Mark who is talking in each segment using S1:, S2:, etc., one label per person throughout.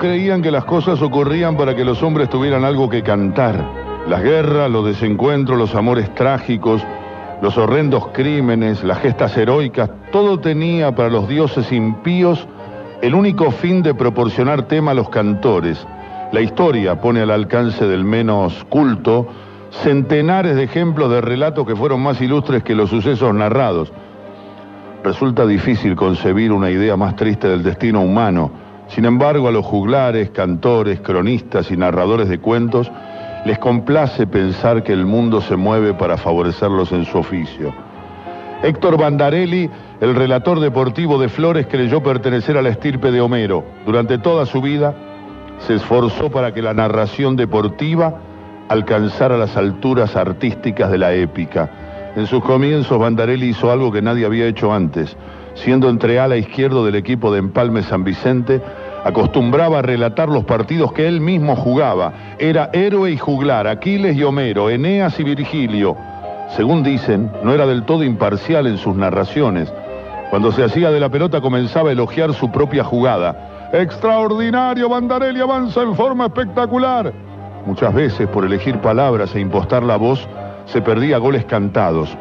S1: creían que las cosas ocurrían para que los hombres tuvieran algo que cantar. Las guerras, los desencuentros, los amores trágicos, los horrendos crímenes, las gestas heroicas, todo tenía para los dioses impíos el único fin de proporcionar tema a los cantores. La historia pone al alcance del menos culto centenares de ejemplos de relatos que fueron más ilustres que los sucesos narrados. Resulta difícil concebir una idea más triste del destino humano. Sin embargo, a los juglares, cantores, cronistas y narradores de cuentos les complace pensar que el mundo se mueve para favorecerlos en su oficio. Héctor Bandarelli, el relator deportivo de Flores, creyó pertenecer a la estirpe de Homero. Durante toda su vida se esforzó para que la narración deportiva alcanzara las alturas artísticas de la épica. En sus comienzos, Bandarelli hizo algo que nadie había hecho antes. Siendo entreala izquierdo del equipo de Empalme San Vicente, acostumbraba a relatar los partidos que él mismo jugaba. Era héroe y juglar, Aquiles y Homero, Eneas y Virgilio. Según dicen, no era del todo imparcial en sus narraciones. Cuando se hacía de la pelota comenzaba a elogiar su propia jugada. ¡Extraordinario! Bandarelli avanza en forma espectacular. Muchas veces, por elegir palabras e impostar la voz, se perdía goles cantados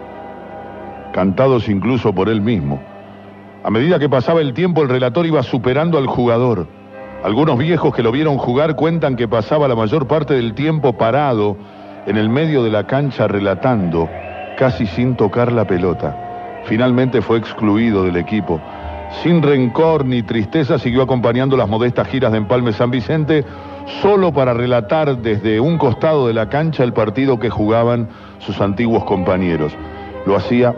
S1: incluso por él mismo. A medida que pasaba el tiempo, el relator iba superando al jugador. Algunos viejos que lo vieron jugar cuentan que pasaba la mayor parte del tiempo parado en el medio de la cancha relatando, casi sin tocar la pelota. Finalmente fue excluido del equipo. Sin rencor ni tristeza siguió acompañando las modestas giras de Empalme San Vicente, solo para relatar desde un costado de la cancha el partido que jugaban sus antiguos compañeros. Lo hacía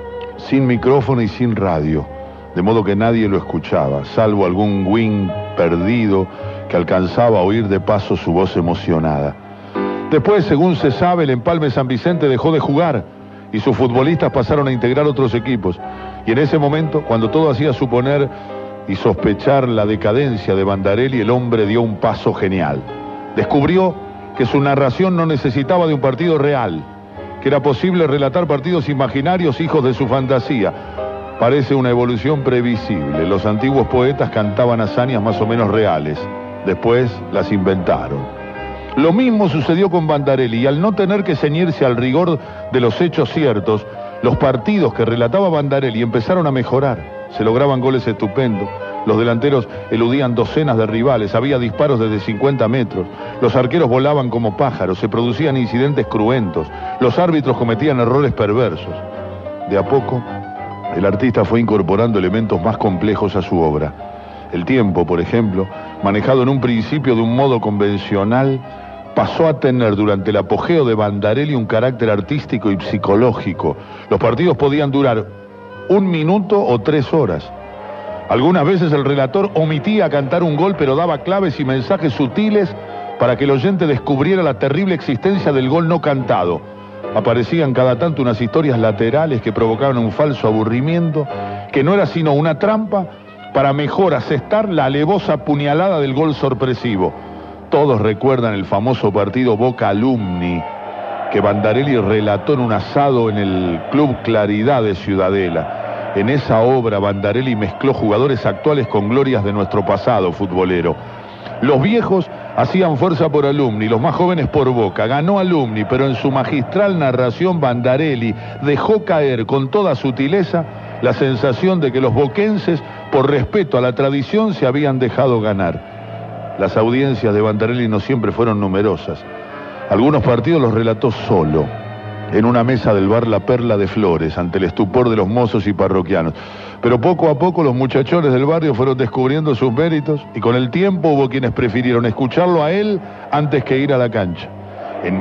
S1: sin micrófono y sin radio, de modo que nadie lo escuchaba, salvo algún wing perdido que alcanzaba a oír de paso su voz emocionada. Después, según se sabe, el Empalme San Vicente dejó de jugar y sus futbolistas pasaron a integrar otros equipos. Y en ese momento, cuando todo hacía suponer y sospechar la decadencia de Bandarelli, el hombre dio un paso genial. Descubrió que su narración no necesitaba de un partido real, que era posible relatar partidos imaginarios hijos de su fantasía. Parece una evolución previsible. Los antiguos poetas cantaban hazañas más o menos reales, después las inventaron. Lo mismo sucedió con Bandarelli, y al no tener que ceñirse al rigor de los hechos ciertos, los partidos que relataba Bandarelli empezaron a mejorar. Se lograban goles estupendos, los delanteros eludían docenas de rivales, había disparos desde 50 metros, los arqueros volaban como pájaros, se producían incidentes cruentos, los árbitros cometían errores perversos. De a poco, el artista fue incorporando elementos más complejos a su obra. El tiempo, por ejemplo, manejado en un principio de un modo convencional, pasó a tener durante el apogeo de Bandarelli un carácter artístico y psicológico. Los partidos podían durar 1 minuto o 3 horas. Algunas veces el relator omitía cantar un gol, pero daba claves y mensajes sutiles para que el oyente descubriera la terrible existencia del gol no cantado. Aparecían cada tanto unas historias laterales que provocaban un falso aburrimiento, que no era sino una trampa para mejor asestar la alevosa puñalada del gol sorpresivo. Todos recuerdan el famoso partido Boca Alumni, que Bandarelli relató en un asado en el Club Claridad de Ciudadela. En esa obra, Bandarelli mezcló jugadores actuales con glorias de nuestro pasado futbolero. Los viejos hacían fuerza por Alumni, los más jóvenes por Boca. Ganó Alumni, pero en su magistral narración Bandarelli dejó caer con toda sutileza la sensación de que los boquenses, por respeto a la tradición, se habían dejado ganar. Las audiencias de Bandarelli no siempre fueron numerosas. Algunos partidos los relató solo, en una mesa del bar La Perla de Flores, ante el estupor de los mozos y parroquianos. Pero poco a poco los muchachones del barrio fueron descubriendo sus méritos, y con el tiempo hubo quienes prefirieron escucharlo a él antes que ir a la cancha. En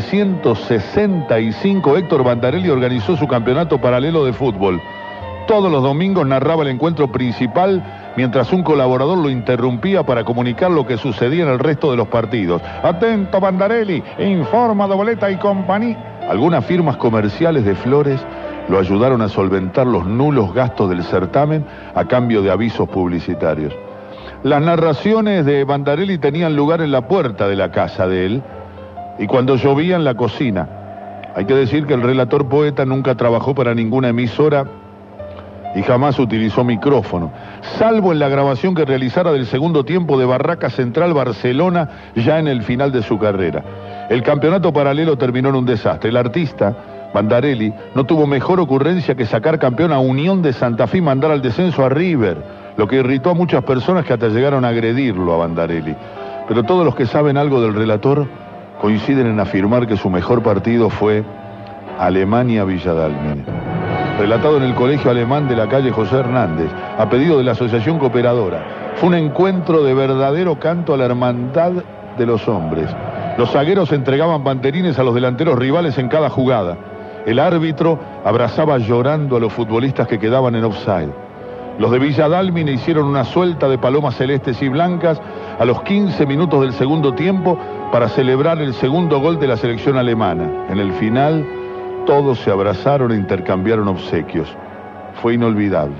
S1: 1965, Héctor Bandarelli organizó su campeonato paralelo de fútbol. Todos los domingos narraba el encuentro principal, mientras un colaborador lo interrumpía para comunicar lo que sucedía en el resto de los partidos. Atento, Bandarelli, informa Doboleta y compañía. Algunas firmas comerciales de Flores lo ayudaron a solventar los nulos gastos del certamen a cambio de avisos publicitarios. Las narraciones de Bandarelli tenían lugar en la puerta de la casa de él, y cuando llovía en la cocina. Hay que decir que el relator poeta nunca trabajó para ninguna emisora y jamás utilizó micrófono, salvo en la grabación que realizara del segundo tiempo de Barraca Central Barcelona ya en el final de su carrera. El campeonato paralelo terminó en un desastre. El artista, Bandarelli, no tuvo mejor ocurrencia que sacar campeón a Unión de Santa Fe y mandar al descenso a River, lo que irritó a muchas personas que hasta llegaron a agredirlo a Bandarelli. Pero todos los que saben algo del relator coinciden en afirmar que su mejor partido fue Alemania-Villa Dálmine, relatado en el colegio alemán de la calle José Hernández, a pedido de la Asociación Cooperadora. Fue un encuentro de verdadero canto a la hermandad de los hombres. Los zagueros entregaban banderines a los delanteros rivales en cada jugada. El árbitro abrazaba llorando a los futbolistas que quedaban en offside. Los de Villa Dálmine hicieron una suelta de palomas celestes y blancas a los 15 minutos del segundo tiempo para celebrar el segundo gol de la selección alemana. En el final, todos se abrazaron e intercambiaron obsequios. Fue inolvidable.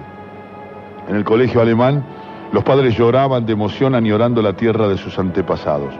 S1: En el colegio alemán, los padres lloraban de emoción añorando la tierra de sus antepasados.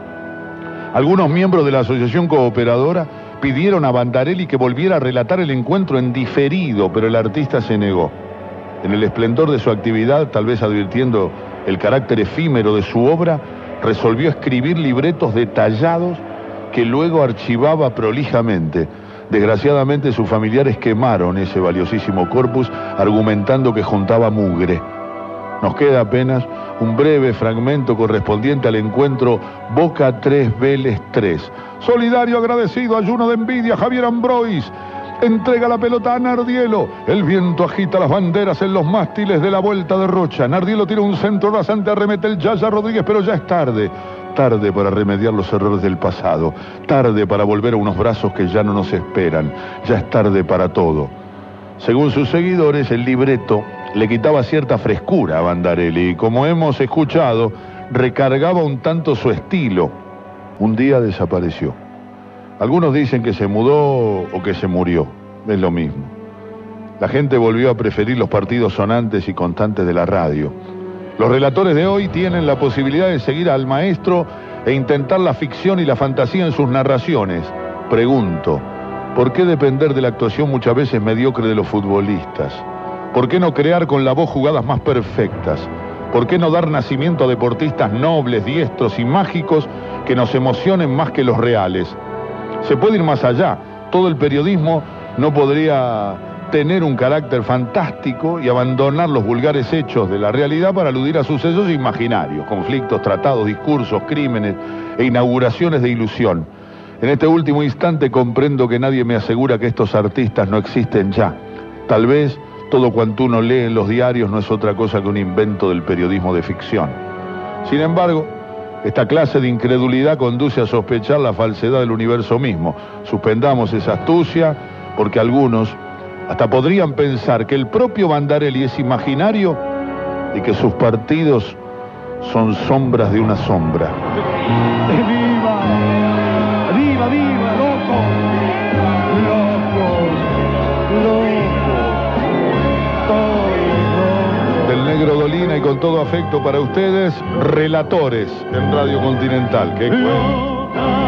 S1: Algunos miembros de la Asociación Cooperadora pidieron a Bandarelli que volviera a relatar el encuentro en diferido, pero el artista se negó. En el esplendor de su actividad, tal vez advirtiendo el carácter efímero de su obra, resolvió escribir libretos detallados que luego archivaba prolijamente. Desgraciadamente sus familiares quemaron ese valiosísimo corpus argumentando que juntaba mugre. Nos queda apenas un breve fragmento correspondiente al encuentro Boca 3, Vélez 3. Solidario, agradecido, ayuno de envidia, Javier Ambrois entrega la pelota a Nardielo. El viento agita las banderas en los mástiles de la Vuelta de Rocha. Nardielo tira un centro rasante, arremete el Yaya Rodríguez, pero ya es tarde. Tarde para remediar los errores del pasado. Tarde para volver a unos brazos que ya no nos esperan. Ya es tarde para todo. Según sus seguidores, el libreto le quitaba cierta frescura a Bandarelli y, como hemos escuchado, recargaba un tanto su estilo. Un día desapareció. Algunos dicen que se mudó o que se murió. Es lo mismo. La gente volvió a preferir los partidos sonantes y constantes de la radio. Los relatores de hoy tienen la posibilidad de seguir al maestro e intentar la ficción y la fantasía en sus narraciones. Pregunto, ¿por qué depender de la actuación muchas veces mediocre de los futbolistas? ¿Por qué no crear con la voz jugadas más perfectas? ¿Por qué no dar nacimiento a deportistas nobles, diestros y mágicos que nos emocionen más que los reales? Se puede ir más allá. Todo el periodismo no podría tener un carácter fantástico y abandonar los vulgares hechos de la realidad para aludir a sucesos imaginarios, conflictos, tratados, discursos, crímenes e inauguraciones de ilusión. En este último instante comprendo que nadie me asegura que estos artistas no existen ya. Tal vez todo cuanto uno lee en los diarios no es otra cosa que un invento del periodismo de ficción. Sin embargo, esta clase de incredulidad conduce a sospechar la falsedad del universo mismo. Suspendamos esa astucia, porque algunos hasta podrían pensar que el propio Bandarelli es imaginario y que sus partidos son sombras de una sombra.
S2: ¡Viva! ¡Viva, viva, locos!
S1: Del Negro Dolina y con todo afecto para ustedes, Relatores en Radio Continental. ¡Qué cuento!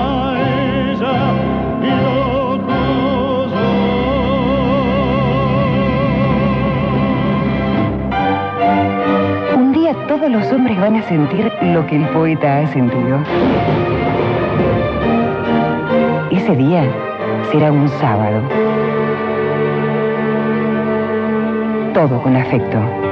S3: Un día todos los hombres van a sentir lo que el poeta ha sentido. Ese día será un sábado. Todo con afecto.